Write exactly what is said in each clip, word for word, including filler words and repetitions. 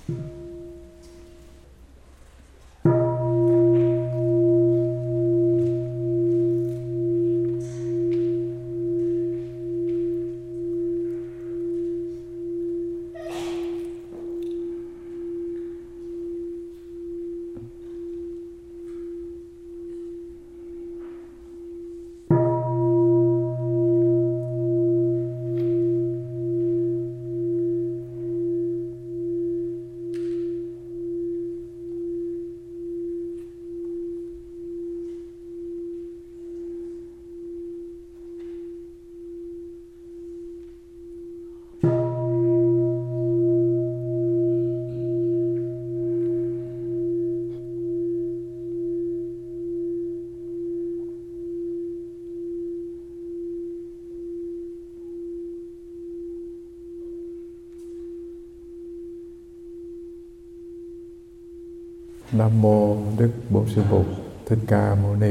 Nam mô Đức Bổn Sư Phụ Thích Ca Mâu Ni.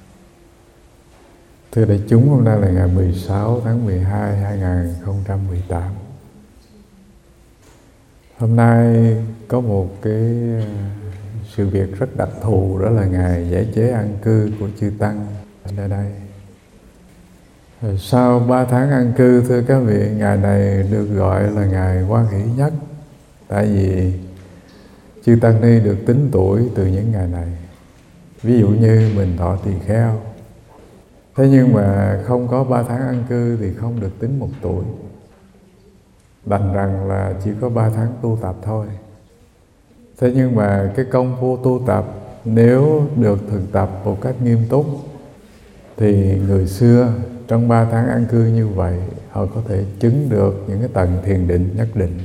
Thưa đại chúng, hôm nay là ngày mười sáu tháng mười hai năm hai nghìn không trăm mười tám. Hôm nay có một cái sự việc rất đặc thù, đó là ngày giải chế an cư của chư tăng ở đây. Sau ba tháng an cư, thưa các vị, ngày này được gọi là ngày hoan hỷ nhất, tại vì chư tăng ni được tính tuổi từ những ngày này. Ví dụ như mình thọ tỳ kheo, thế nhưng mà không có ba tháng an cư thì không được tính một tuổi, đành rằng là chỉ có ba tháng tu tập thôi. Thế nhưng mà cái công phu tu tập nếu được thực tập một cách nghiêm túc thì người xưa trong ba tháng an cư như vậy, họ có thể chứng được những cái tầng thiền định nhất định.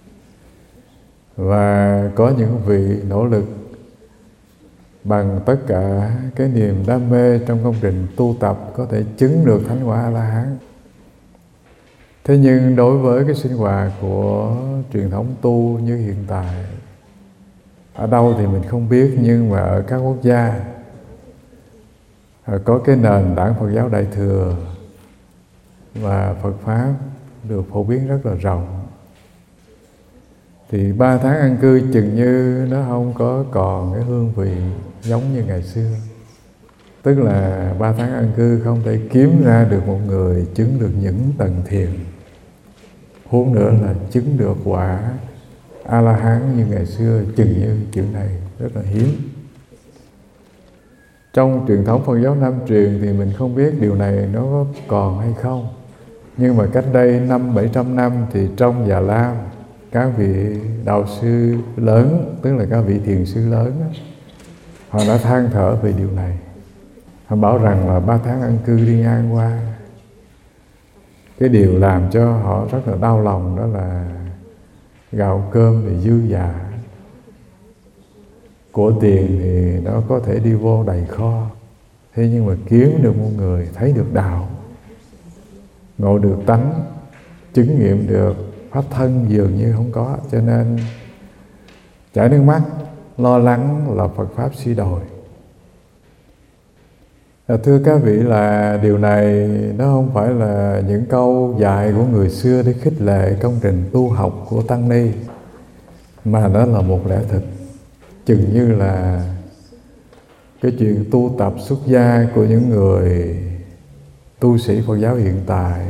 Và có những vị nỗ lực bằng tất cả cái niềm đam mê trong công trình tu tập có thể chứng được thánh quả A-la-hán. Thế nhưng đối với cái sinh hoạt của truyền thống tu như hiện tại, ở đâu thì mình không biết, nhưng mà ở các quốc gia có cái nền tảng Phật giáo Đại Thừa và Phật Pháp được phổ biến rất là rộng, thì ba tháng an cư chừng như nó không có còn cái hương vị giống như ngày xưa. Tức là ba tháng an cư không thể kiếm ra được một người chứng được những tầng thiền, huống nữa là chứng được quả A-la-hán như ngày xưa. Chừng như chuyện này rất là hiếm. Trong truyền thống Phật giáo Nam truyền thì mình không biết điều này nó có còn hay không, nhưng mà cách đây năm bảy trăm năm thì trong Già Lam, các vị đạo sư lớn, tức là các vị thiền sư lớn, họ đã than thở về điều này. Họ bảo rằng là ba tháng an cư đi ngang qua, cái điều làm cho họ rất là đau lòng đó là gạo cơm thì dư dả, của tiền thì nó có thể đi vô đầy kho, thế nhưng mà kiếm được một người thấy được đạo, ngộ được tánh, chứng nghiệm được pháp thân dường như không có. Cho nên chảy nước mắt, lo lắng là Phật Pháp suy đồi. Thưa các vị, là điều này nó không phải là những câu dạy của người xưa để khích lệ công trình tu học của tăng ni, mà nó là một lẽ thực. Chừng như là cái chuyện tu tập xuất gia của những người tu sĩ Phật giáo hiện tại,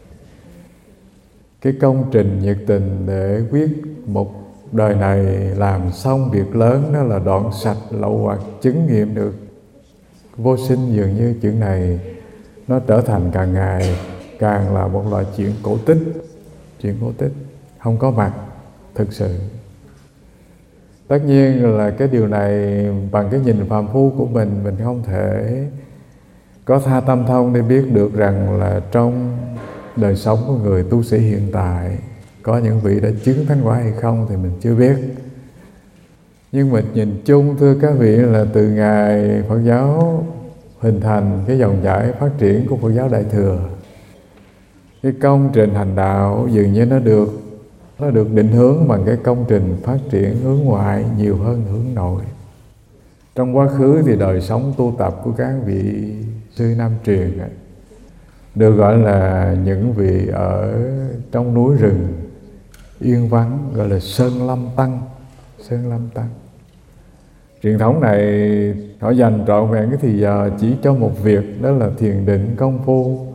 cái công trình nhiệt tình để quyết một đời này làm xong việc lớn, đó là đoạn sạch lậu hoặc, chứng nghiệm được vô sinh. Dường như chuyện này nó trở thành càng ngày càng là một loại chuyện cổ tích, chuyện cổ tích không có mặt thực sự. Tất nhiên là cái điều này bằng cái nhìn phàm phu của mình, mình không thể có tha tâm thông để biết được rằng là trong đời sống của người tu sĩ hiện tại có những vị đã chứng thánh quả hay không thì mình chưa biết. Nhưng mà nhìn chung, thưa các vị, là từ ngày Phật giáo hình thành, cái dòng chảy phát triển của Phật giáo Đại Thừa, cái công trình hành đạo dường như nó được nó được định hướng bằng cái công trình phát triển hướng ngoại nhiều hơn hướng nội. Trong quá khứ thì đời sống tu tập của các vị sư Nam truyền được gọi là những vị ở trong núi rừng yên vắng, gọi là Sơn Lâm Tăng. Sơn Lâm Tăng. Truyền thống này họ dành trọn vẹn cái thì giờ chỉ cho một việc, đó là thiền định công phu.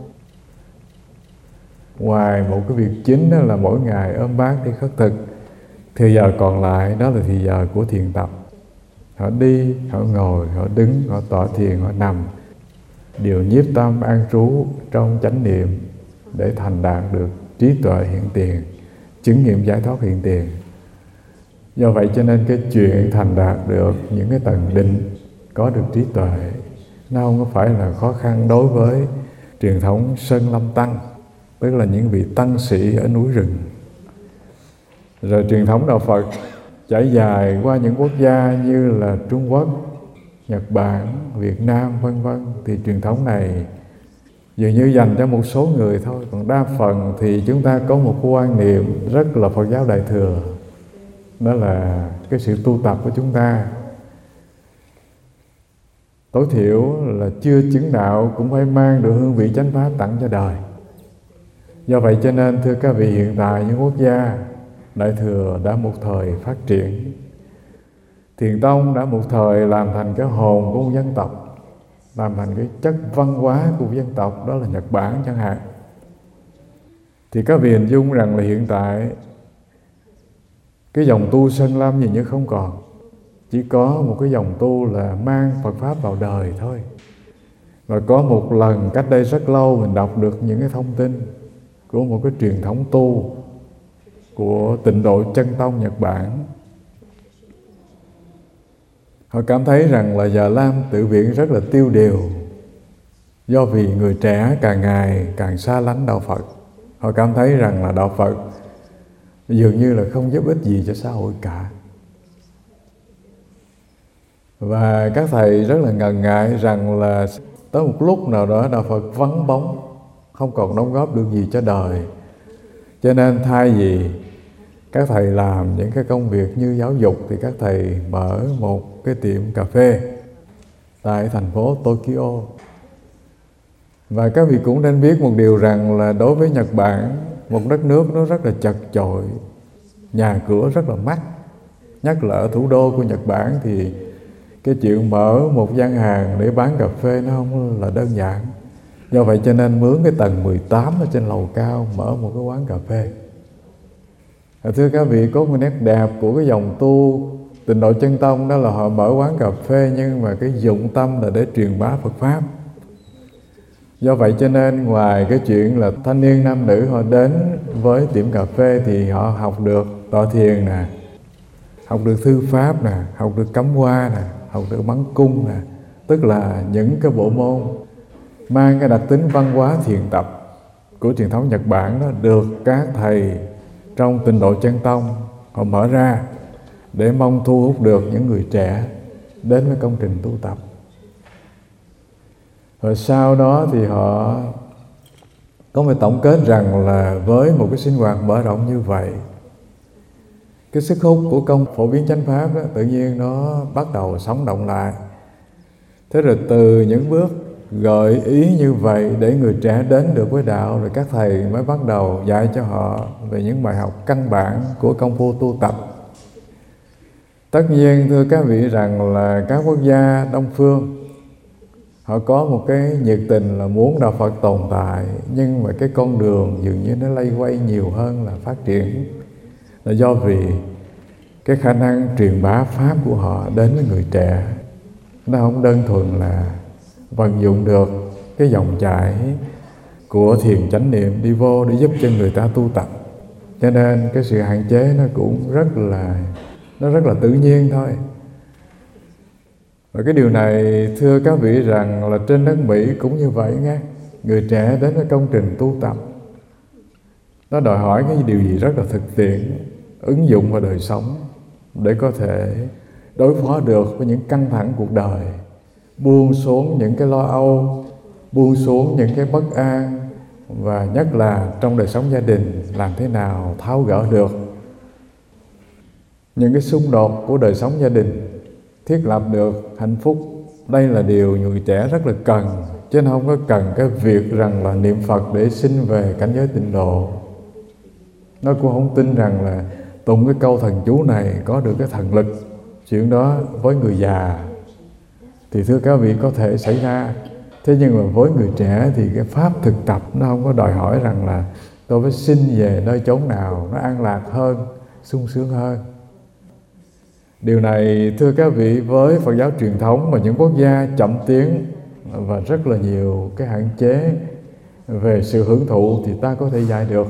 Ngoài một cái việc chính đó là mỗi ngày ôm bát đi khất thực, thì giờ còn lại đó là thì giờ của thiền tập. Họ đi, họ ngồi, họ đứng, họ tọa thiền, họ nằm, đều nhiếp tâm an trú trong chánh niệm để thành đạt được trí tuệ hiện tiền, chứng nghiệm giải thoát hiện tiền. Do vậy cho nên cái chuyện thành đạt được những cái tầng định, có được trí tuệ, nó không có phải là khó khăn đối với truyền thống Sơn Lâm Tăng, tức là những vị tăng sĩ ở núi rừng. Rồi truyền thống đạo Phật trải dài qua những quốc gia như là Trung Quốc, Nhật Bản, Việt Nam vân vân, thì truyền thống này dường như dành cho một số người thôi. Còn đa phần thì chúng ta có một quan niệm rất là Phật giáo Đại Thừa, đó là cái sự tu tập của chúng ta tối thiểu là chưa chứng đạo cũng phải mang được hương vị chánh pháp tặng cho đời. Do vậy cho nên thưa các vị, hiện tại những quốc gia Đại Thừa đã một thời phát triển, Thiền tông đã một thời làm thành cái hồn của một dân tộc, làm thành cái chất văn hóa của một dân tộc, đó là Nhật Bản chẳng hạn. Thì các vị hình dung rằng là hiện tại cái dòng tu Sơn Lâm nhìn như không còn, chỉ có một cái dòng tu là mang Phật Pháp vào đời thôi. Và có một lần cách đây rất lâu mình đọc được những cái thông tin của một cái truyền thống tu của Tịnh Độ Chân Tông Nhật Bản. Họ cảm thấy rằng là Già Lam Tự Viện rất là tiêu điều, do vì người trẻ càng ngày càng xa lánh đạo Phật. Họ cảm thấy rằng là đạo Phật dường như là không giúp ích gì cho xã hội cả. Và các thầy rất là ngần ngại rằng là tới một lúc nào đó đạo Phật vắng bóng, không còn đóng góp được gì cho đời. Cho nên thay vì các thầy làm những cái công việc như giáo dục thì các thầy mở một cái tiệm cà phê tại thành phố Tokyo. Và các vị cũng nên biết một điều rằng là đối với Nhật Bản, một đất nước nó rất là chật chội, nhà cửa rất là mắc. Nhất là ở thủ đô của Nhật Bản thì cái chuyện mở một gian hàng để bán cà phê nó không là đơn giản. Do vậy cho nên mướn cái tầng mười tám ở trên lầu cao mở một cái quán cà phê. Thưa các vị, có một nét đẹp của cái dòng tu Tịnh Độ Chân Tông, đó là họ mở quán cà phê nhưng mà cái dụng tâm là để truyền bá Phật Pháp. Do vậy cho nên ngoài cái chuyện là thanh niên nam nữ họ đến với tiệm cà phê thì họ học được tọa thiền nè, học được thư pháp nè, học được cắm hoa nè, học được bắn cung nè, tức là những cái bộ môn mang cái đặc tính văn hóa thiền tập của truyền thống Nhật Bản đó, được các thầy trong Tịnh Độ Chân Tông họ mở ra để mong thu hút được những người trẻ đến với công trình tu tập. Rồi sau đó thì họ có một tổng kết rằng là với một cái sinh hoạt mở rộng như vậy, cái sức hút của công phổ biến chánh pháp đó, tự nhiên nó bắt đầu sống động lại. Thế rồi từ những bước gợi ý như vậy để người trẻ đến được với đạo, rồi các thầy mới bắt đầu dạy cho họ về những bài học căn bản của công phu tu tập. Tất nhiên thưa các vị rằng là các quốc gia Đông Phương họ có một cái nhiệt tình là muốn đạo Phật tồn tại, nhưng mà cái con đường dường như nó lây quay nhiều hơn là phát triển, là do vì cái khả năng truyền bá pháp của họ đến với người trẻ nó không đơn thuần là vận dụng được cái dòng chảy của thiền chánh niệm đi vô để giúp cho người ta tu tập. Cho nên cái sự hạn chế nó cũng rất là nó rất là tự nhiên thôi. Và cái điều này thưa các vị rằng là trên đất Mỹ cũng như vậy nghe. Người trẻ đến với công trình tu tập nó đòi hỏi cái điều gì rất là thực tiễn, ứng dụng vào đời sống để có thể đối phó được với những căng thẳng cuộc đời, buông xuống những cái lo âu, buông xuống những cái bất an, và nhất là trong đời sống gia đình làm thế nào tháo gỡ được những cái xung đột của đời sống gia đình, thiết lập được hạnh phúc. Đây là điều người trẻ rất là cần, chứ không có cần cái việc rằng là niệm Phật để sinh về cảnh giới tịnh độ. Nó cũng không tin rằng là tụng cái câu thần chú này có được cái thần lực. Chuyện đó với người già thì thưa các vị có thể xảy ra. Thế nhưng mà với người trẻ thì cái pháp thực tập nó không có đòi hỏi rằng là tôi phải sinh về nơi chốn nào nó an lạc hơn, sung sướng hơn. Điều này thưa các vị, với Phật giáo truyền thống và những quốc gia chậm tiến và rất là nhiều cái hạn chế về sự hưởng thụ thì ta có thể dạy được.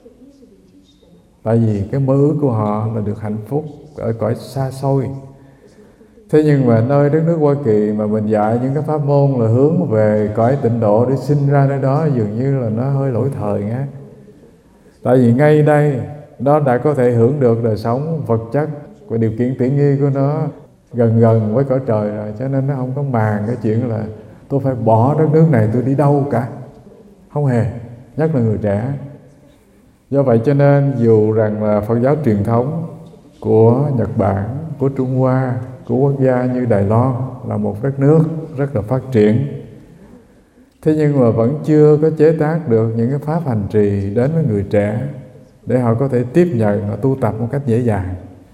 Tại vì cái mơ ước của họ là được hạnh phúc ở cõi xa xôi. Thế nhưng mà nơi đất nước Hoa Kỳ mà mình dạy những cái pháp môn là hướng về cõi tịnh độ để sinh ra nơi đó, dường như là nó hơi lỗi thời nghe. Tại vì ngay đây nó đã có thể hưởng được đời sống vật chất và điều kiện tiện nghi của nó gần gần với cõi trời rồi, cho nên nó không có màng cái chuyện là tôi phải bỏ đất nước này tôi đi đâu cả. Không hề, nhất là người trẻ. Do vậy cho nên dù rằng là Phật giáo truyền thống của Nhật Bản, của Trung Hoa, của quốc gia như Đài Loan là một đất nước rất là phát triển, thế nhưng mà vẫn chưa có chế tác được những cái pháp hành trì đến với người trẻ để họ có thể tiếp nhận và tu tập một cách dễ dàng.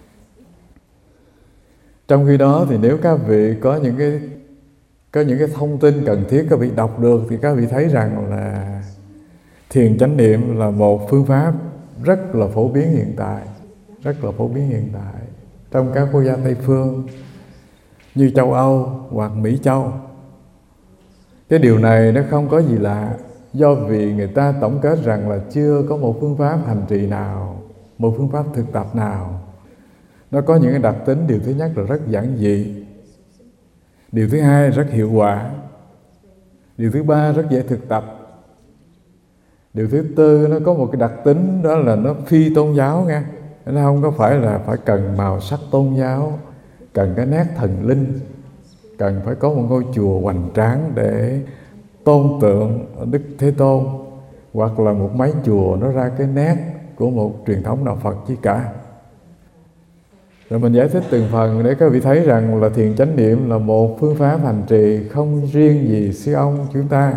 Trong khi đó thì nếu các vị có những cái có những cái thông tin cần thiết các vị đọc được thì các vị thấy rằng là thiền chánh niệm là một phương pháp rất là phổ biến hiện tại, rất là phổ biến hiện tại trong các quốc gia Tây phương như châu Âu hoặc Mỹ Châu. Cái điều này nó không có gì lạ, do vì người ta tổng kết rằng là chưa có một phương pháp hành trì nào, một phương pháp thực tập nào nó có những cái đặc tính. Điều thứ nhất là rất giản dị, điều thứ hai rất hiệu quả, điều thứ ba rất dễ thực tập, điều thứ tư nó có một cái đặc tính đó là nó phi tôn giáo nha. Nó không có phải là phải cần màu sắc tôn giáo, cần cái nét thần linh, cần phải có một ngôi chùa hoành tráng để tôn tượng Đức Thế Tôn, hoặc là một mái chùa nó ra cái nét của một truyền thống đạo Phật chi cả. Rồi mình giải thích từng phần để các vị thấy rằng là thiền chánh niệm là một phương pháp hành trì không riêng gì sư ông chúng ta,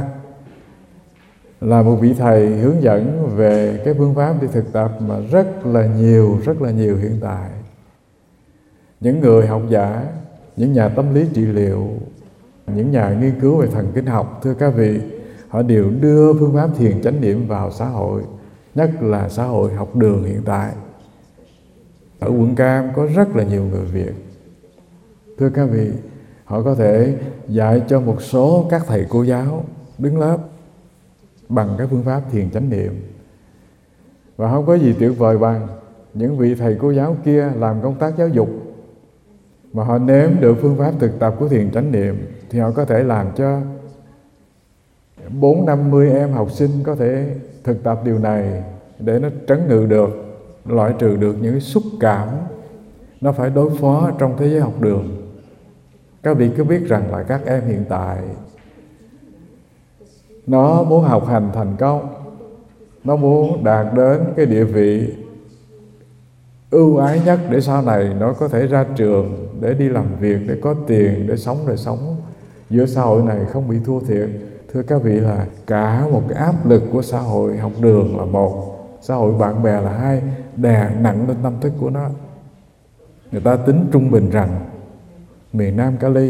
là một vị thầy hướng dẫn về cái phương pháp đi thực tập mà rất là nhiều, rất là nhiều hiện tại. Những người học giả, những nhà tâm lý trị liệu, những nhà nghiên cứu về thần kinh học, thưa các vị, họ đều đưa phương pháp thiền chánh niệm vào xã hội, nhất là xã hội học đường hiện tại. Ở quận Cam có rất là nhiều người Việt. Thưa các vị, họ có thể dạy cho một số các thầy cô giáo đứng lớp bằng cái phương pháp thiền chánh niệm. Và không có gì tuyệt vời bằng những vị thầy cô giáo kia làm công tác giáo dục mà họ nếm được phương pháp thực tập của thiền chánh niệm thì họ có thể làm cho bốn năm mươi em học sinh có thể thực tập điều này để nó trấn ngự được, loại trừ được những cái xúc cảm nó phải đối phó trong thế giới học đường. Các vị cứ biết rằng là các em hiện tại nó muốn học hành thành công, nó muốn đạt đến cái địa vị ưu ái nhất để sau này nó có thể ra trường để đi làm việc, để có tiền, để sống đời sống giữa xã hội này không bị thua thiệt. Thưa các vị, là cả một cái áp lực của xã hội học đường là một, xã hội bạn bè là hai, đè nặng lên tâm thức của nó. Người ta tính trung bình rằng miền Nam Cali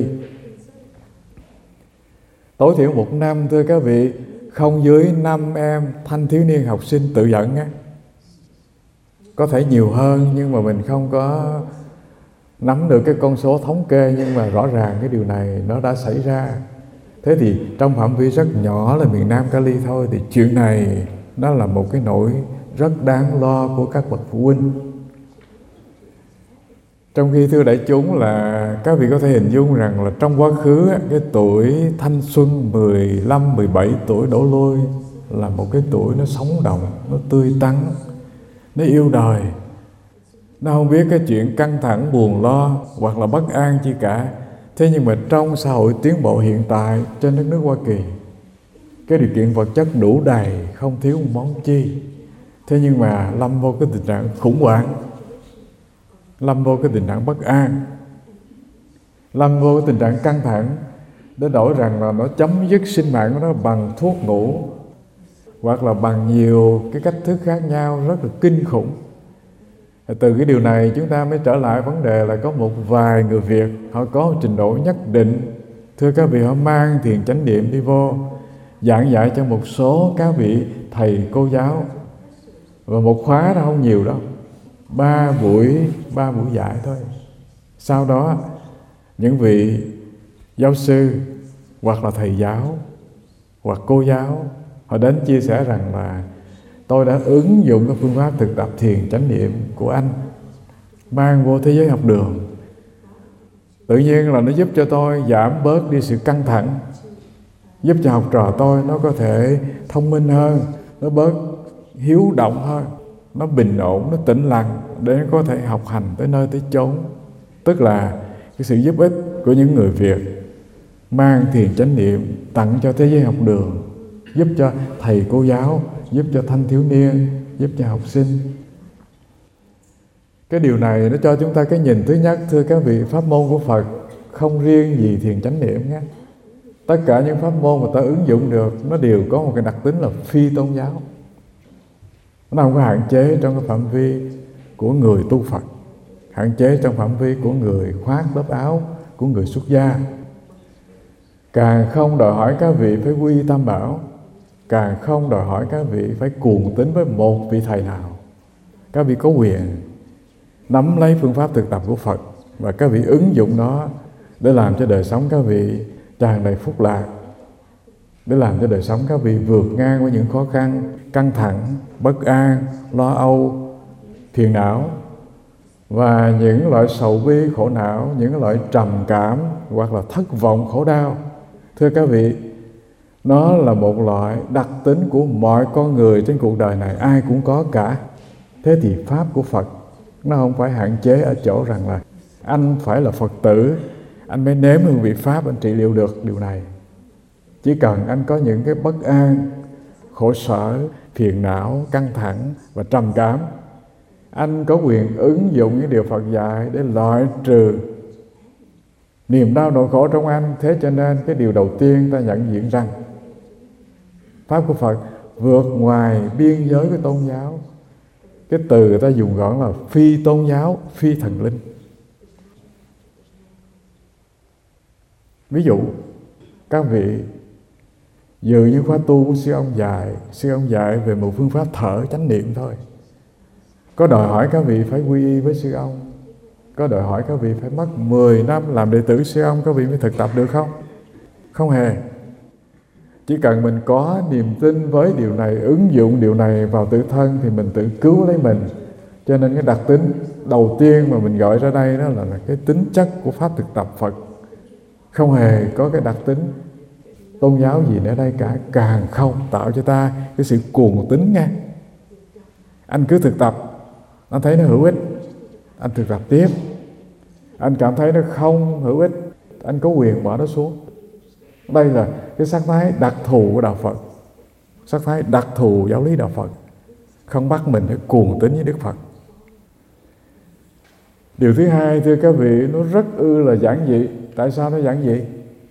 tối thiểu một năm, thưa các vị, không dưới năm em thanh thiếu niên học sinh tự dẫn á. Có thể nhiều hơn nhưng mà mình không có nắm được cái con số thống kê, nhưng mà rõ ràng cái điều này nó đã xảy ra. Thế thì trong phạm vi rất nhỏ là miền Nam Cali thôi, thì chuyện này nó là một cái nỗi rất đáng lo của các bậc phụ huynh. Trong khi thưa đại chúng là các vị có thể hình dung rằng là trong quá khứ cái tuổi thanh xuân mười lăm, mười bảy tuổi đổ lôi là một cái tuổi nó sống động, nó tươi tắn, nó yêu đời, nó không biết cái chuyện căng thẳng, buồn lo hoặc là bất an chi cả. Thế nhưng mà trong xã hội tiến bộ hiện tại trên đất nước Hoa Kỳ, cái điều kiện vật chất đủ đầy, không thiếu một món chi. Thế nhưng mà lâm vô cái tình trạng khủng hoảng, lâm vô cái tình trạng bất an, lâm vô cái tình trạng căng thẳng, đến đổi rằng là nó chấm dứt sinh mạng của nó bằng thuốc ngủ hoặc là bằng nhiều cái cách thức khác nhau rất là kinh khủng. Từ cái điều này chúng ta mới trở lại vấn đề là có một vài người Việt họ có một trình độ nhất định. Thưa các vị, họ mang thiền chánh niệm đi vô giảng dạy cho một số các vị thầy cô giáo, và một khóa đó không nhiều đâu, ba buổi ba buổi dạy thôi. Sau đó những vị giáo sư hoặc là thầy giáo hoặc cô giáo họ đến chia sẻ rằng là tôi đã ứng dụng cái phương pháp thực tập thiền chánh niệm của anh mang vô thế giới học đường, tự nhiên là nó giúp cho tôi giảm bớt đi sự căng thẳng, giúp cho học trò tôi nó có thể thông minh hơn, nó bớt hiếu động hơn, nó bình ổn, nó tĩnh lặng để nó có thể học hành tới nơi tới chốn. Tức là cái sự giúp ích của những người Việt mang thiền chánh niệm tặng cho thế giới học đường, giúp cho thầy cô giáo, giúp cho thanh thiếu niên, giúp cho học sinh. Cái điều này nó cho chúng ta cái nhìn thứ nhất, thưa các vị, pháp môn của Phật không riêng gì thiền chánh niệm nhé. Tất cả những pháp môn mà ta ứng dụng được nó đều có một cái đặc tính là phi tôn giáo. Nó không có hạn chế trong cái phạm vi của người tu Phật, hạn chế trong phạm vi của người khoác lớp áo, của người xuất gia. Càng không đòi hỏi các vị phải quy tam bảo, càng không đòi hỏi các vị phải cuồng tín với một vị thầy nào. Các vị có quyền nắm lấy phương pháp thực tập của Phật và các vị ứng dụng nó để làm cho đời sống các vị tràn đầy phúc lạc, để làm cho đời sống các vị vượt ngang với những khó khăn, căng thẳng, bất an, lo âu, phiền não và những loại sầu bi, khổ não, những loại trầm cảm hoặc là thất vọng, khổ đau. Thưa các vị, nó là một loại đặc tính của mọi con người trên cuộc đời này, ai cũng có cả. Thế thì pháp của Phật nó không phải hạn chế ở chỗ rằng là anh phải là Phật tử, anh mới nếm hương vị pháp, anh trị liệu được điều này. Chỉ cần anh có những cái bất an, khổ sở, phiền não, căng thẳng và trầm cảm, anh có quyền ứng dụng những điều Phật dạy để loại trừ niềm đau nỗi khổ trong anh. Thế cho nên cái điều đầu tiên ta nhận diện rằng pháp của Phật vượt ngoài biên giới của tôn giáo. Cái từ người ta dùng gọi là phi tôn giáo, phi thần linh. Ví dụ, các vị dự như khóa tu của sư ông dạy, sư ông dạy về một phương pháp thở chánh niệm thôi. Có đòi hỏi các vị phải quy y với sư ông, có đòi hỏi các vị phải mất mười năm làm đệ tử sư ông các vị mới thực tập được không? Không hề. Chỉ cần mình có niềm tin với điều này, ứng dụng điều này vào tự thân thì mình tự cứu lấy mình. Cho nên cái đặc tính đầu tiên mà mình gọi ra đây đó là, là cái tính chất của pháp thực tập Phật. Không hề có cái đặc tính tôn giáo gì nữa đây cả, càng không tạo cho ta cái sự cuồng tín nha. Anh cứ thực tập, anh thấy nó hữu ích, anh thực tập tiếp. Anh cảm thấy nó không hữu ích, anh có quyền bỏ nó xuống. Đây là cái sắc thái đặc thù của Đạo Phật, sắc thái đặc thù giáo lý Đạo Phật, không bắt mình phải cuồng tín với Đức Phật. Điều thứ hai, thưa các vị, nó rất ư là giản dị. Tại sao nó giản dị?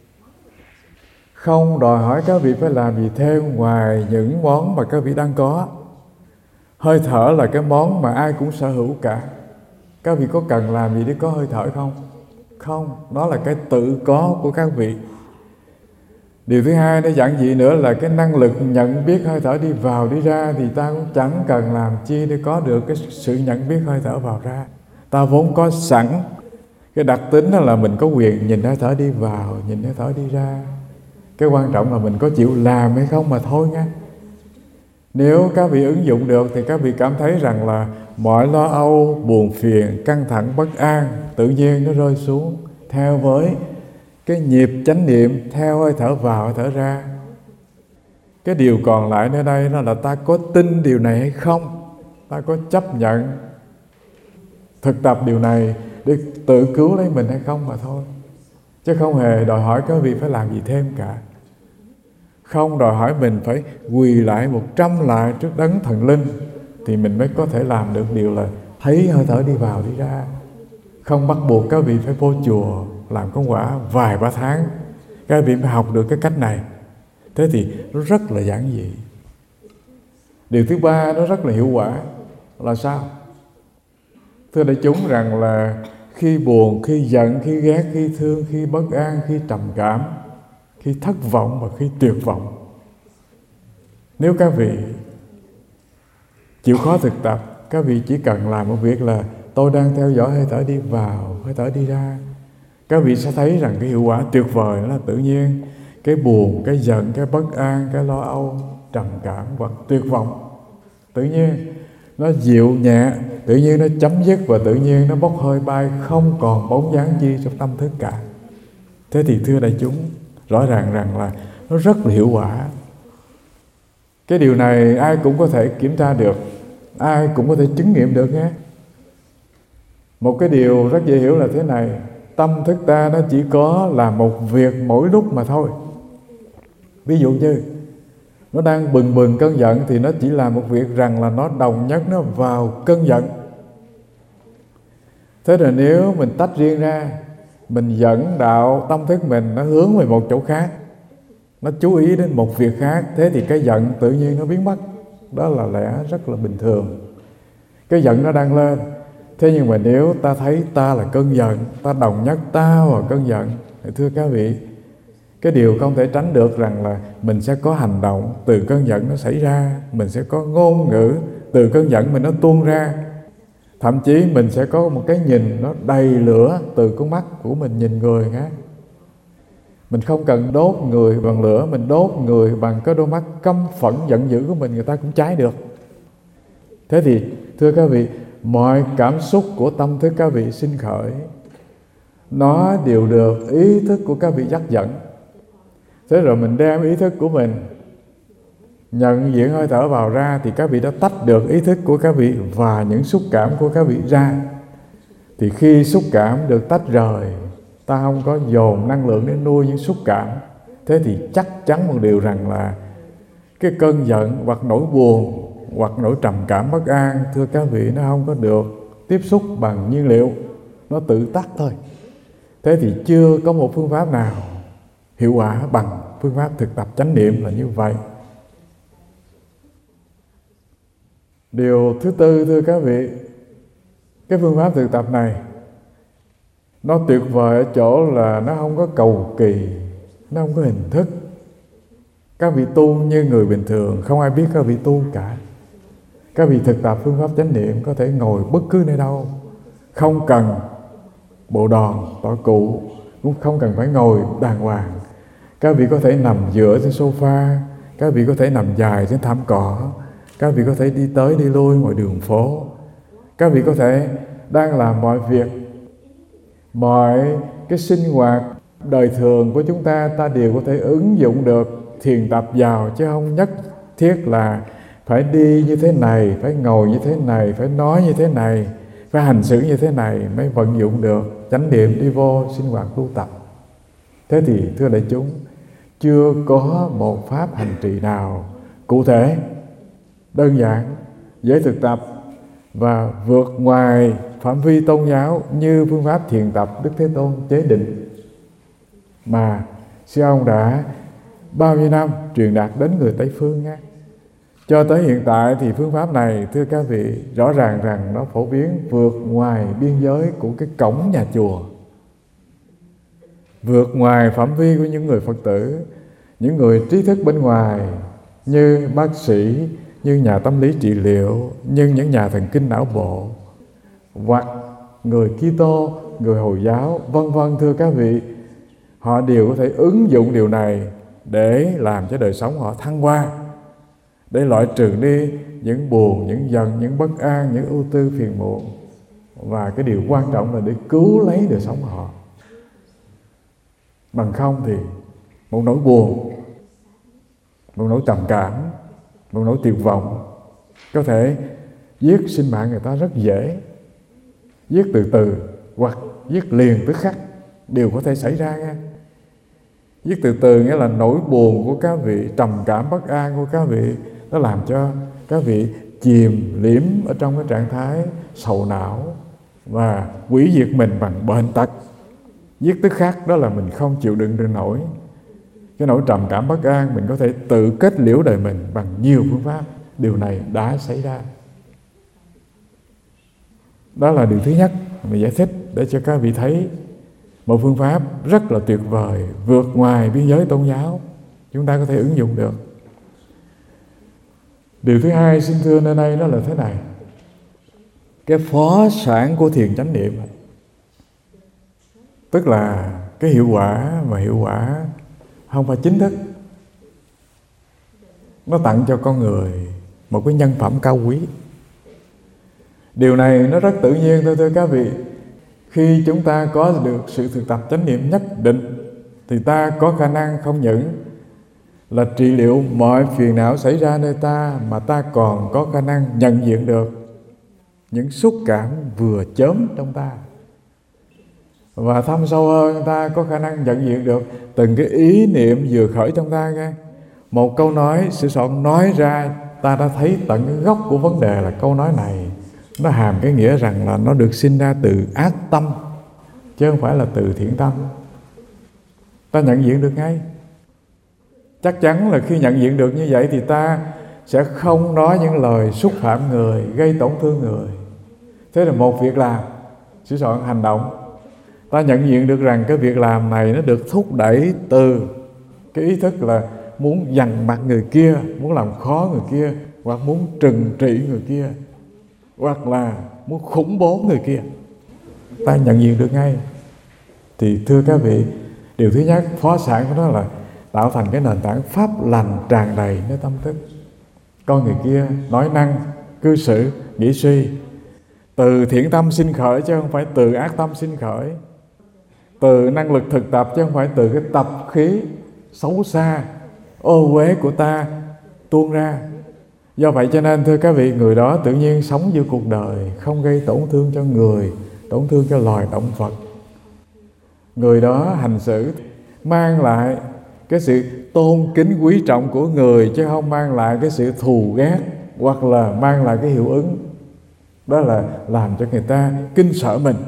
Không đòi hỏi các vị phải làm gì thêm ngoài những món mà các vị đang có. Hơi thở là cái món mà ai cũng sở hữu cả. Các vị có cần làm gì để có hơi thở không? Không, đó là cái tự có của các vị. Điều thứ hai nó giản dị nữa là cái năng lực nhận biết hơi thở đi vào đi ra thì ta cũng chẳng cần làm chi để có được cái sự nhận biết hơi thở vào ra. Ta vốn có sẵn cái đặc tính đó là mình có quyền nhìn hơi thở đi vào, nhìn hơi thở đi ra. Cái quan trọng là mình có chịu làm hay không mà thôi nha. Nếu các vị ứng dụng được thì các vị cảm thấy rằng là mọi lo âu, buồn phiền, căng thẳng, bất an tự nhiên nó rơi xuống theo với cái nhịp chánh niệm, theo hơi thở vào, hơi thở ra. Cái điều còn lại nơi đây đó là ta có tin điều này hay không, ta có chấp nhận thực tập điều này để tự cứu lấy mình hay không mà thôi. Chứ không hề đòi hỏi các vị phải làm gì thêm cả. Không đòi hỏi mình phải quỳ lại một trăm lại trước đấng thần linh thì mình mới có thể làm được điều là thấy hơi thở đi vào đi ra. Không bắt buộc các vị phải vô chùa làm công quả vài ba tháng, các vị phải học được cái cách này. Thế thì nó rất là giản dị. Điều thứ ba nó rất là hiệu quả là sao? Thưa đại chúng rằng là khi buồn, khi giận, khi ghét, khi thương, khi bất an, khi trầm cảm, khi thất vọng và khi tuyệt vọng, nếu các vị chịu khó thực tập, các vị chỉ cần làm một việc là tôi đang theo dõi hơi thở đi vào, hơi thở đi ra. Các vị sẽ thấy rằng cái hiệu quả tuyệt vời đó là tự nhiên cái buồn, cái giận, cái bất an, cái lo âu, trầm cảm hoặc tuyệt vọng, tự nhiên nó dịu nhẹ, tự nhiên nó chấm dứt và tự nhiên nó bốc hơi bay, không còn bóng dáng gì trong tâm thức cả. Thế thì thưa đại chúng, rõ ràng rằng là nó rất là hiệu quả. Cái điều này ai cũng có thể kiểm tra được, ai cũng có thể chứng nghiệm được nhé. Một cái điều rất dễ hiểu là thế này: tâm thức ta nó chỉ có là một việc mỗi lúc mà thôi. Ví dụ như nó đang bừng bừng cơn giận thì nó chỉ làm một việc rằng là nó đồng nhất nó vào cơn giận. Thế rồi nếu mình tách riêng ra, mình dẫn đạo tâm thức mình nó hướng về một chỗ khác, nó chú ý đến một việc khác, thế thì cái giận tự nhiên nó biến mất. Đó là lẽ rất là bình thường. Cái giận nó đang lên, thế nhưng mà nếu ta thấy ta là cơn giận, ta đồng nhất ta vào cơn giận, thì thưa các vị, cái điều không thể tránh được rằng là mình sẽ có hành động từ cơn giận nó xảy ra, mình sẽ có ngôn ngữ từ cơn giận mình nó tuôn ra, thậm chí mình sẽ có một cái nhìn nó đầy lửa từ con mắt của mình nhìn người khác. Mình không cần đốt người bằng lửa, mình đốt người bằng cái đôi mắt căm phẫn giận dữ của mình, người ta cũng cháy được. Thế thì thưa các vị, mọi cảm xúc của tâm thức các vị sinh khởi, nó đều được ý thức của các vị dắt dẫn. Thế rồi mình đem ý thức của mình nhận diện hơi thở vào ra, thì các vị đã tách được ý thức của các vị và những xúc cảm của các vị ra. Thì khi xúc cảm được tách rời, ta không có dồn năng lượng để nuôi những xúc cảm, thế thì chắc chắn một điều rằng là cái cơn giận hoặc nỗi buồn hoặc nỗi trầm cảm bất an, thưa các vị, nó không có được tiếp xúc bằng nhiên liệu, nó tự tắt thôi. Thế thì chưa có một phương pháp nào hiệu quả bằng phương pháp thực tập chánh niệm là như vậy. Điều thứ tư, thưa các vị, cái phương pháp thực tập này nó tuyệt vời ở chỗ là nó không có cầu kỳ, nó không có hình thức. Các vị tu như người bình thường, không ai biết các vị tu cả. Các vị thực tập phương pháp chánh niệm có thể ngồi bất cứ nơi đâu, không cần bộ đòn, tọa cụ, cũng không cần phải ngồi đàng hoàng. Các vị có thể nằm dựa trên sofa, các vị có thể nằm dài trên thảm cỏ, các vị có thể đi tới đi lui ngoài đường phố, các vị có thể đang làm mọi việc, mọi cái sinh hoạt đời thường của chúng ta, ta đều có thể ứng dụng được thiền tập vào, chứ không nhất thiết là phải đi như thế này, phải ngồi như thế này, phải nói như thế này, phải hành xử như thế này mới vận dụng được chánh niệm đi vô sinh hoạt tu tập. Thế thì thưa đại chúng, chưa có một pháp hành trì nào cụ thể, đơn giản, dễ thực tập và vượt ngoài phạm vi tôn giáo như phương pháp thiền tập Đức Thế Tôn chế định, mà sư ông đã bao nhiêu năm truyền đạt đến người Tây Phương nha. Cho tới hiện tại thì phương pháp này, thưa các vị, rõ ràng rằng nó phổ biến vượt ngoài biên giới của cái cổng nhà chùa, vượt ngoài phạm vi của những người Phật tử, những người trí thức bên ngoài như bác sĩ, như nhà tâm lý trị liệu, như những nhà thần kinh não bộ, hoặc người Kitô, người Hồi giáo, vân vân. Thưa các vị, họ đều có thể ứng dụng điều này để làm cho đời sống họ thăng hoa, để loại trừ đi những buồn, những giận, những bất an, những ưu tư phiền muộn, và cái điều quan trọng là để cứu lấy đời sống họ. Bằng không thì một nỗi buồn, một nỗi trầm cảm, một nỗi tuyệt vọng có thể giết sinh mạng người ta rất dễ. Giết từ từ hoặc giết liền tức khắc đều có thể xảy ra nha. Giết từ từ nghĩa là nỗi buồn của các vị, trầm cảm bất an của các vị, nó làm cho các vị chìm liễm ở trong cái trạng thái sầu não và hủy diệt mình bằng bệnh tật. Giết tức khắc đó là mình không chịu đựng được nổi cái nỗi trầm cảm bất an, mình có thể tự kết liễu đời mình bằng nhiều phương pháp. Điều này đã xảy ra. Đó là điều thứ nhất mình giải thích để cho các vị thấy một phương pháp rất là tuyệt vời, vượt ngoài biên giới tôn giáo, chúng ta có thể ứng dụng được. Điều thứ hai xin thưa nơi đây đó là thế này: cái phó sản của thiền chánh niệm, tức là cái hiệu quả mà hiệu quả không phải chính thức, nó tặng cho con người một cái nhân phẩm cao quý. Điều này nó rất tự nhiên thôi thưa các vị. Khi chúng ta có được sự thực tập chánh niệm nhất định thì ta có khả năng không những là trị liệu mọi phiền não xảy ra nơi ta, mà ta còn có khả năng nhận diện được những xúc cảm vừa chớm trong ta, và thâm sâu hơn, ta có khả năng nhận diện được từng cái ý niệm vừa khởi trong ta nghe. Một câu nói Sư Soạn nói ra, ta đã thấy tận cái gốc của vấn đề là câu nói này nó hàm cái nghĩa rằng là nó được sinh ra từ ác tâm, chứ không phải là từ thiện tâm. Ta nhận diện được ngay. Chắc chắn là khi nhận diện được như vậy thì ta sẽ không nói những lời xúc phạm người, gây tổn thương người. Thế là một việc làm, Sư Soạn hành động, ta nhận diện được rằng cái việc làm này nó được thúc đẩy từ cái ý thức là muốn dằn mặt người kia, muốn làm khó người kia, hoặc muốn trừng trị người kia, hoặc là muốn khủng bố người kia. Ta nhận diện được ngay. Thì thưa các vị, điều thứ nhất, phó sản của nó là tạo thành cái nền tảng pháp lành tràn đầy nơi tâm thức. Con người kia nói năng, cư xử, nghĩ suy từ thiện tâm sinh khởi, chứ không phải từ ác tâm sinh khởi. Từ năng lực thực tập, chứ không phải từ cái tập khí xấu xa, ô uế của ta tuôn ra. Do vậy cho nên thưa các vị, người đó tự nhiên sống giữa cuộc đời, không gây tổn thương cho người, tổn thương cho loài động vật. Người đó hành xử mang lại cái sự tôn kính quý trọng của người, chứ không mang lại cái sự thù ghét, hoặc là mang lại cái hiệu ứng đó là làm cho người ta kinh sợ mình.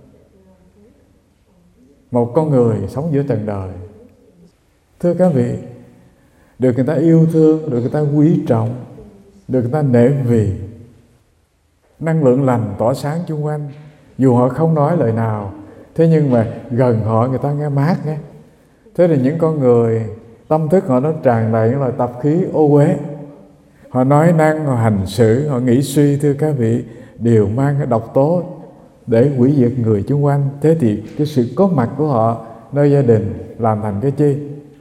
Một con người sống giữa trần đời, thưa các vị, được người ta yêu thương, được người ta quý trọng, được người ta nể vì, năng lượng lành tỏa sáng chung quanh, dù họ không nói lời nào, thế nhưng mà gần họ người ta nghe mát nghe. Thế thì những con người tâm thức họ nó tràn đầy những loại tập khí ô uế, họ nói năng, họ hành xử, họ nghĩ suy, thưa các vị, đều mang cái độc tố để hủy diệt người chung quanh. Thế thì cái sự có mặt của họ nơi gia đình làm thành cái chi?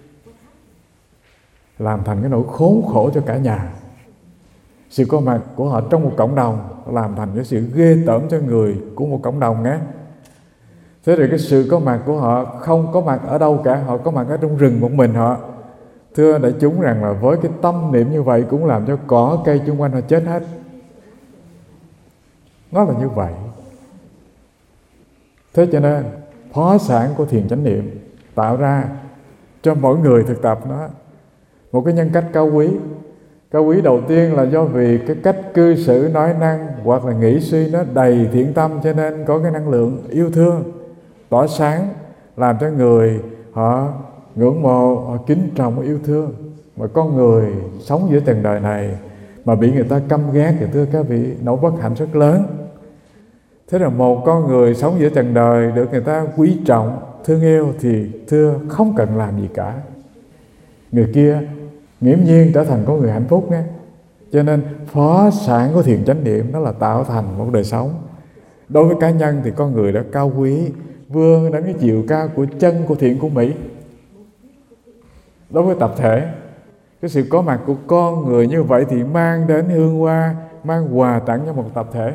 Làm thành cái nỗi khốn khổ cho cả nhà. Sự có mặt của họ trong một cộng đồng làm thành cái sự ghê tởm cho người của một cộng đồng nhé. Thế rồi cái sự có mặt của họ không có mặt ở đâu cả, họ có mặt ở trong rừng một mình họ. Thưa đại chúng rằng là với cái tâm niệm như vậy cũng làm cho cỏ cây chung quanh họ chết hết. Nó là như vậy. Thế cho nên phó sản của thiền chánh niệm tạo ra cho mỗi người thực tập nó một cái nhân cách cao quý. Cao quý đầu tiên là do vì cái cách cư xử, nói năng hoặc là nghĩ suy nó đầy thiện tâm, cho nên có cái năng lượng yêu thương tỏa sáng, làm cho người họ ngưỡng mộ, họ kính trọng, yêu thương. Mà con người sống giữa trần đời này mà bị người ta căm ghét thì thưa các vị, nỗi bất hạnh rất lớn. Thế là một con người sống giữa trần đời được người ta quý trọng, thương yêu thì thưa không cần làm gì cả, người kia nghiễm nhiên trở thành con người hạnh phúc nhé. Cho nên phó sản của thiền chánh niệm nó là tạo thành một đời sống. Đối với cá nhân thì con người đã cao quý, vươn đến cái chiều cao của chân của thiện của mỹ. Đối với tập thể, cái sự có mặt của con người như vậy thì mang đến hương hoa, mang quà tặng cho một tập thể.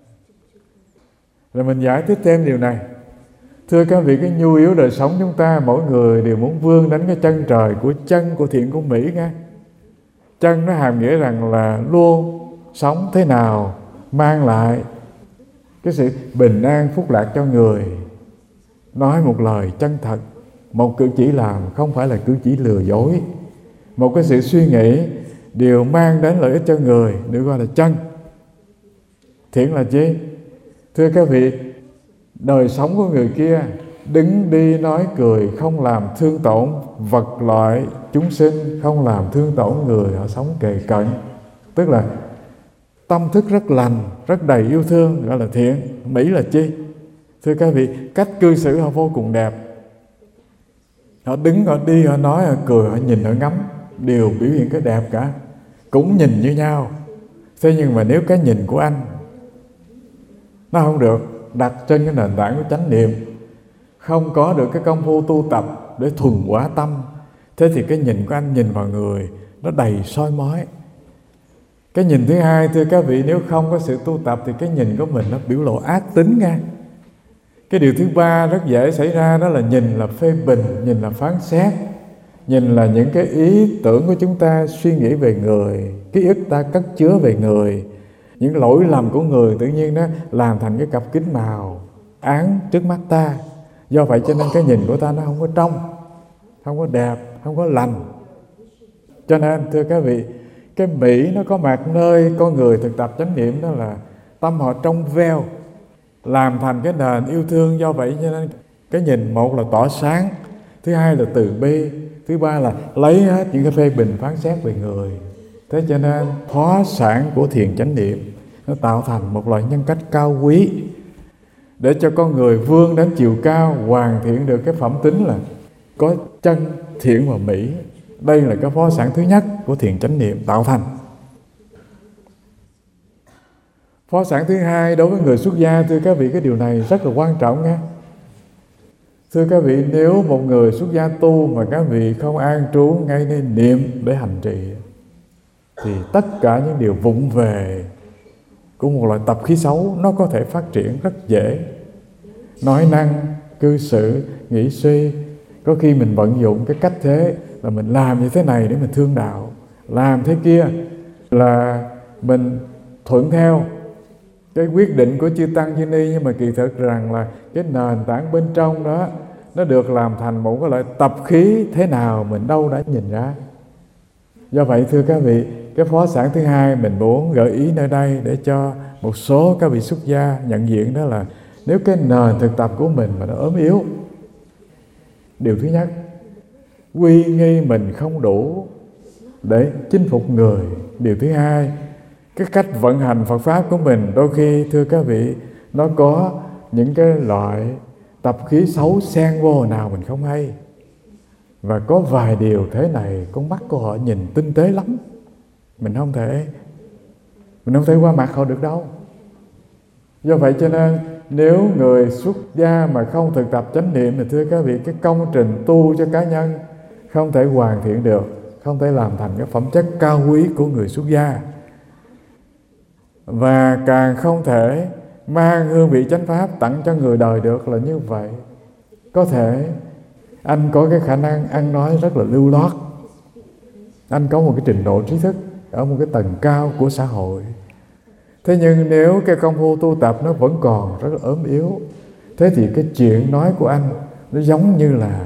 Rồi mình giải thích thêm điều này. Thưa các vị, cái nhu yếu đời sống chúng ta, mỗi người đều muốn vươn đến cái chân trời của chân của thiện của mỹ nghe. Chân nó hàm nghĩa rằng là luôn sống thế nào mang lại cái sự bình an phúc lạc cho người. Nói một lời chân thật, một cử chỉ làm không phải là cử chỉ lừa dối, một cái sự suy nghĩ đều mang đến lợi ích cho người, được gọi là chân. Thiện là chi? Thưa các vị, đời sống của người kia đứng đi nói cười, không làm thương tổn vật loại chúng sinh, không làm thương tổn người họ sống kề cận. Tức là tâm thức rất lành, rất đầy yêu thương, gọi là thiện. Mỹ là chi? Thưa các vị, cách cư xử họ vô cùng đẹp. Họ đứng, họ đi, họ nói, họ cười, họ nhìn, họ ngắm, đều biểu hiện cái đẹp cả. Cũng nhìn như nhau. Thế nhưng mà nếu cái nhìn của anh nó không được đặt trên cái nền tảng của chánh niệm, không có được cái công phu tu tập để thuần hóa tâm, thế thì cái nhìn của anh nhìn vào người nó đầy soi mói. Cái nhìn thứ hai, thưa các vị, nếu không có sự tu tập thì cái nhìn của mình nó biểu lộ ác tính nha. Cái điều thứ ba rất dễ xảy ra, đó là nhìn là phê bình, nhìn là phán xét, nhìn là những cái ý tưởng của chúng ta suy nghĩ về người, ký ức ta cất chứa về người, những lỗi lầm của người tự nhiên nó làm thành cái cặp kính màu án trước mắt ta. Do vậy cho nên cái nhìn của ta nó không có trong, không có đẹp, không có lành. Cho nên thưa các vị, cái mỹ nó có mặt nơi con người thực tập chánh niệm, đó là tâm họ trong veo, làm thành cái nền yêu thương. Do vậy cho nên cái nhìn, một là tỏ sáng, thứ hai là từ bi, thứ ba là lấy hết những cái phê bình phán xét về người. Thế cho nên phó sản của thiền chánh niệm nó tạo thành một loại nhân cách cao quý, để cho con người vươn đến chiều cao, hoàn thiện được cái phẩm tính là có chân, thiện và mỹ. Đây là cái phó sản thứ nhất của thiền chánh niệm tạo thành. Phó sản thứ hai đối với người xuất gia, thưa các vị, cái điều này rất là quan trọng nha. Thưa các vị, nếu một người xuất gia tu mà các vị không an trú ngay nơi niệm để hành trì, thì tất cả những điều vụng về của một loại tập khí xấu nó có thể phát triển rất dễ. Nói năng, cư xử, nghĩ suy, có khi mình vận dụng cái cách thế là mình làm như thế này để mình thương đạo, làm thế kia là mình thuận theo cái quyết định của chư tăng chư ni, nhưng mà kỳ thực rằng là cái nền tảng bên trong đó nó được làm thành một cái loại tập khí thế nào mình đâu đã nhìn ra. Do vậy thưa các vị, cái phó sản thứ hai mình muốn gợi ý nơi đây để cho một số các vị xuất gia nhận diện, đó là nếu cái nền thực tập của mình mà nó ốm yếu, điều thứ nhất, quy nghi mình không đủ để chinh phục người. Điều thứ hai, cái cách vận hành Phật Pháp của mình đôi khi thưa các vị nó có những cái loại tập khí xấu xen vô nào mình không hay. Và có vài điều thế này con mắt của họ nhìn tinh tế lắm, mình không thể mình không thể qua mặt họ được đâu. Do vậy cho nên nếu người xuất gia mà không thực tập chánh niệm thì thưa các vị, cái công trình tu cho cá nhân không thể hoàn thiện được, không thể làm thành cái phẩm chất cao quý của người xuất gia, và càng không thể mang hương vị chánh pháp tặng cho người đời được. Là như vậy, có thể anh có cái khả năng ăn nói rất là lưu loát, anh có một cái trình độ trí thức ở một cái tầng cao của xã hội, thế nhưng nếu cái công phu tu tập nó vẫn còn rất là ốm yếu, thế thì cái chuyện nói của anh nó giống như là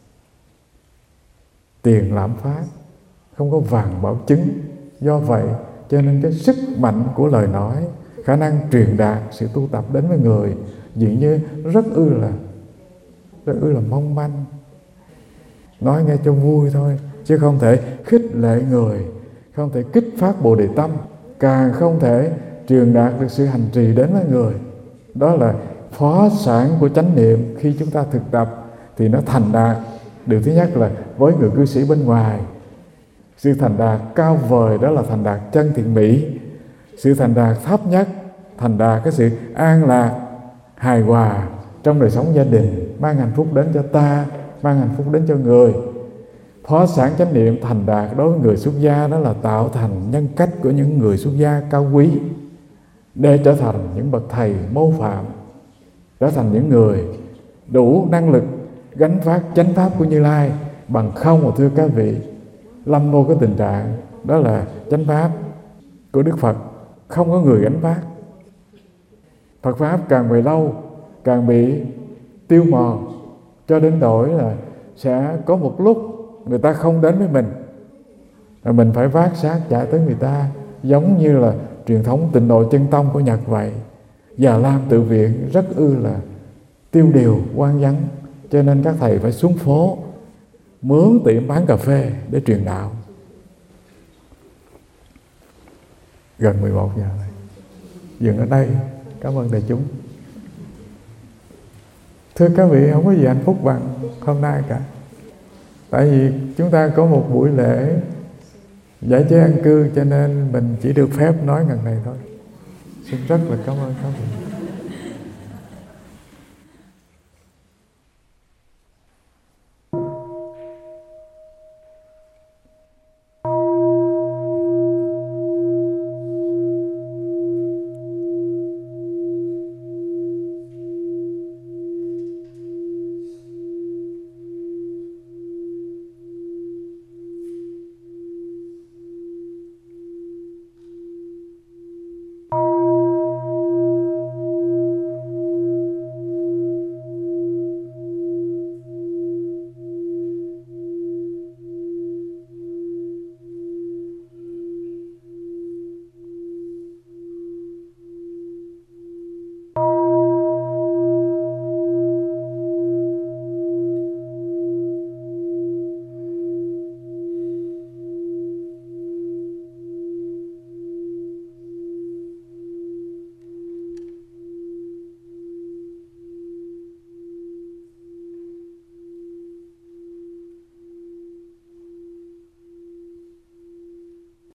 tiền lạm phát, không có vàng bảo chứng. Do vậy cho nên cái sức mạnh của lời nói, khả năng truyền đạt sự tu tập đến với người dường như rất ư là rất ư là mong manh, nói nghe cho vui thôi, chứ không thể khích lệ người, không thể kích phát bồ đề tâm, càng không thể truyền đạt được sự hành trì đến với người. Đó là phó sản của chánh niệm. Khi chúng ta thực tập thì nó thành đạt. Điều thứ nhất là với người cư sĩ bên ngoài, sự thành đạt cao vời đó là thành đạt chân thiện mỹ. Sự thành đạt thấp nhất, thành đạt cái sự an lạc, hài hòa trong đời sống gia đình, mang hạnh phúc đến cho ta, mang hạnh phúc đến cho người. Phó sản chánh niệm thành đạt đối với người xuất gia đó là tạo thành nhân cách của những người xuất gia cao quý, để trở thành những bậc thầy mô phạm, trở thành những người đủ năng lực gánh vác chánh pháp của Như Lai. Bằng không mà thưa các vị, lâm vô cái tình trạng đó là chánh pháp của Đức Phật không có người gánh vác. Phật Pháp càng về lâu càng bị tiêu mòn, cho đến nỗi là sẽ có một lúc người ta không đến với mình, và mình phải vác xác chạy tới người ta, giống như là truyền thống Tịnh Độ Chân Tông của Nhật vậy. Già Lam tự viện rất ư là tiêu điều, hoang vắng, cho nên các thầy phải xuống phố mướn tiệm bán cà phê để truyền đạo. Gần mười một giờ rồi. dừng ở đây. Cảm ơn đại chúng. Thưa các vị, không có gì hạnh phúc bằng hôm nay cả. Tại vì chúng ta có một buổi lễ giải chế an cư, cho nên mình chỉ được phép nói ngần này thôi. Xin rất là cảm ơn các vị.